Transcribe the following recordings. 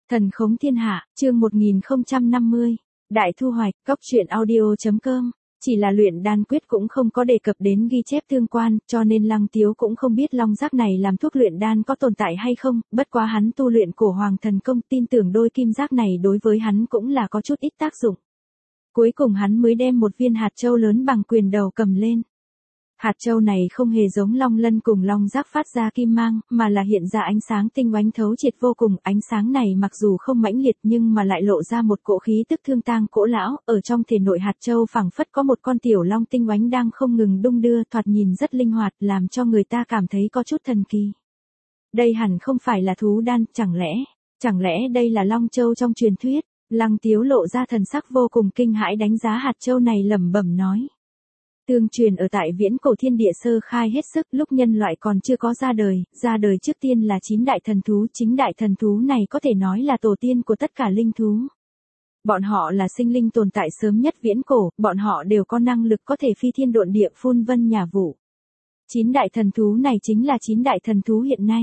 Thần khống thiên hạ, chương 1050. Đại thu hoạch, cóc truyện audio.com. Chỉ là luyện đan quyết cũng không có đề cập đến ghi chép tương quan, cho nên Lăng Tiếu cũng không biết long giác này làm thuốc luyện đan có tồn tại hay không, bất quá hắn tu luyện cổ hoàng thần công, tin tưởng đôi kim giác này đối với hắn cũng là có chút ít tác dụng. Cuối cùng hắn mới đem một viên hạt châu lớn bằng quyền đầu cầm lên. Hạt châu này không hề giống long lân cùng long giác phát ra kim mang, mà là hiện ra ánh sáng tinh oánh thấu triệt vô cùng. Ánh sáng này mặc dù không mãnh liệt nhưng mà lại lộ ra một cỗ khí tức thương tang cỗ lão. Ở trong thể nội hạt châu phảng phất có một con tiểu long tinh oánh đang không ngừng đung đưa, thoạt nhìn rất linh hoạt, làm cho người ta cảm thấy có chút thần kỳ. Đây hẳn không phải là thú đan, chẳng lẽ đây là long châu trong truyền thuyết? Lăng Tiếu lộ ra thần sắc vô cùng kinh hãi, đánh giá hạt châu này lẩm bẩm nói. Tương truyền ở tại viễn cổ thiên địa sơ khai hết sức, lúc nhân loại còn chưa có ra đời trước tiên là 9 đại thần thú, chính đại thần thú này có thể nói là tổ tiên của tất cả linh thú. Bọn họ là sinh linh tồn tại sớm nhất viễn cổ, bọn họ đều có năng lực có thể phi thiên độn địa, phun vân nhả vụ. 9 đại thần thú này chính là 9 đại thần thú hiện nay.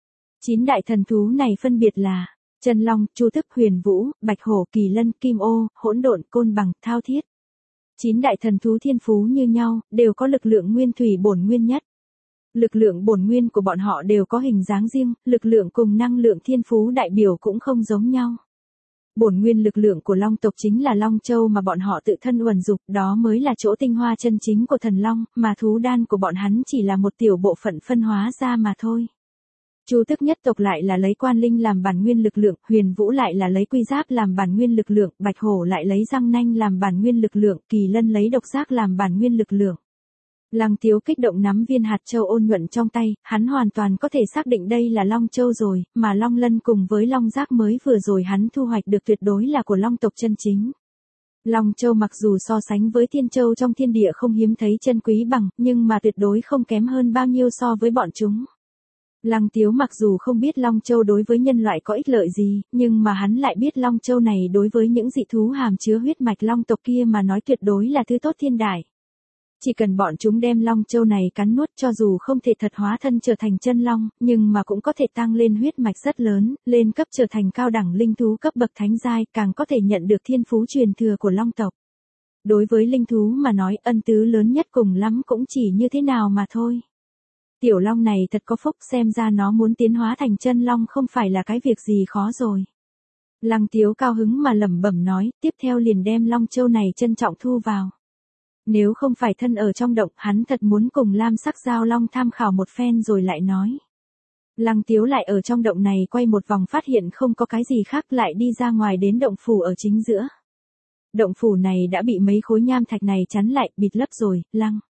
9 đại thần thú này phân biệt là Chân Long, Chu Tước, Huyền Vũ, Bạch Hổ, Kỳ Lân, Kim Ô, Hỗn Độn, Côn Bằng, Thao Thiết. 9 đại thần thú thiên phú như nhau, đều có lực lượng nguyên thủy bổn nguyên nhất. Lực lượng bổn nguyên của bọn họ đều có hình dáng riêng, lực lượng cùng năng lượng thiên phú đại biểu cũng không giống nhau. Bổn nguyên lực lượng của long tộc chính là long châu mà bọn họ tự thân uẩn dục, đó mới là chỗ tinh hoa chân chính của thần long, mà thú đan của bọn hắn chỉ là một tiểu bộ phận phân hóa ra mà thôi. Chu Tước nhất tộc lại là lấy quan linh làm bản nguyên lực lượng, Huyền Vũ lại là lấy quy giáp làm bản nguyên lực lượng, Bạch Hổ lại lấy răng nanh làm bản nguyên lực lượng, Kỳ Lân lấy độc giác làm bản nguyên lực lượng. Lăng Tiếu kích động nắm viên hạt châu ôn nhuận trong tay, hắn hoàn toàn có thể xác định đây là long châu rồi, mà long lân cùng với long giác mới vừa rồi hắn thu hoạch được tuyệt đối là của long tộc chân chính. Long châu mặc dù so sánh với thiên châu trong thiên địa không hiếm thấy chân quý bằng, nhưng mà tuyệt đối không kém hơn bao nhiêu so với bọn chúng. Lăng Tiếu mặc dù không biết Long Châu đối với nhân loại có ích lợi gì, nhưng mà hắn lại biết Long Châu này đối với những dị thú hàm chứa huyết mạch Long tộc kia mà nói tuyệt đối là thứ tốt thiên đại. Chỉ cần bọn chúng đem Long Châu này cắn nuốt, cho dù không thể thật hóa thân trở thành chân long, nhưng mà cũng có thể tăng lên huyết mạch rất lớn, lên cấp trở thành cao đẳng linh thú cấp bậc thánh giai, càng có thể nhận được thiên phú truyền thừa của Long tộc. Đối với linh thú mà nói, ân tứ lớn nhất cùng lắm cũng chỉ như thế nào mà thôi. Tiểu long này thật có phúc, xem ra nó muốn tiến hóa thành chân long không phải là cái việc gì khó rồi. Lăng Tiếu cao hứng mà lẩm bẩm nói, tiếp theo liền đem long châu này trân trọng thu vào. Nếu không phải thân ở trong động, hắn thật muốn cùng lam sắc giao long tham khảo một phen rồi lại nói. Lăng Tiếu lại ở trong động này quay một vòng, phát hiện không có cái gì khác, lại đi ra ngoài đến động phủ ở chính giữa. Động phủ này đã bị mấy khối nham thạch này chắn lại, bịt lấp rồi.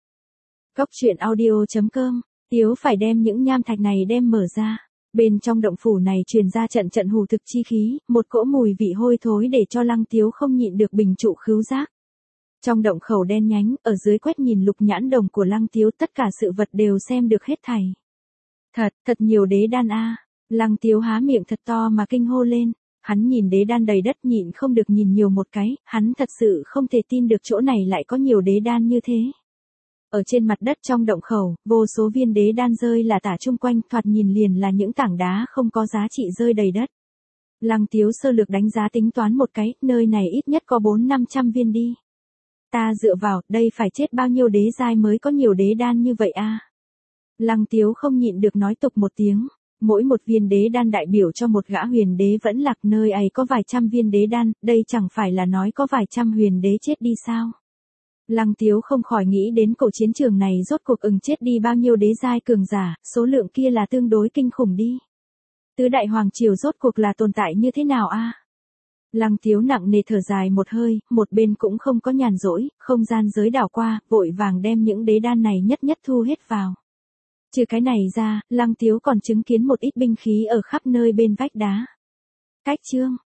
Cóc truyện audio.com. Tiếu phải đem những nham thạch này đem mở ra. Bên trong động phủ này truyền ra trận trận hủ thực chi khí, một cỗ mùi vị hôi thối để cho Lăng Tiếu không nhịn được bình trụ khứu giác. Trong động khẩu đen nhánh, ở dưới quét nhìn lục nhãn đồng của Lăng Tiếu, tất cả sự vật đều xem được hết thảy. Thật nhiều đế đan a. Lăng Tiếu há miệng thật to mà kinh hô lên. Hắn nhìn đế đan đầy đất nhịn không được nhìn nhiều một cái, hắn thật sự không thể tin được chỗ này lại có nhiều đế đan như thế. Ở trên mặt đất trong động khẩu, vô số viên đế đan rơi là tả chung quanh, thoạt nhìn liền là những tảng đá không có giá trị rơi đầy đất. Lăng Tiếu sơ lược đánh giá tính toán một cái, nơi này ít nhất có 400-500 viên đi. Ta dựa vào, đây phải chết bao nhiêu đế giai mới có nhiều đế đan như vậy a? Lăng Tiếu không nhịn được nói tục một tiếng. Mỗi một viên đế đan đại biểu cho một gã huyền đế vẫn lạc, nơi ấy có vài trăm viên đế đan, đây chẳng phải là nói có vài trăm huyền đế chết đi sao? Lăng Tiếu không khỏi nghĩ đến cổ chiến trường này rốt cuộc chết đi bao nhiêu đế giai cường giả, số lượng kia là tương đối kinh khủng đi. Tứ đại hoàng triều rốt cuộc là tồn tại như thế nào a? Lăng Tiếu nặng nề thở dài một hơi, một bên cũng không có nhàn rỗi, không gian giới đảo qua, vội vàng đem những đế đan này nhất nhất thu hết vào. Trừ cái này ra, Lăng Tiếu còn chứng kiến một ít binh khí ở khắp nơi bên vách đá. Cách chương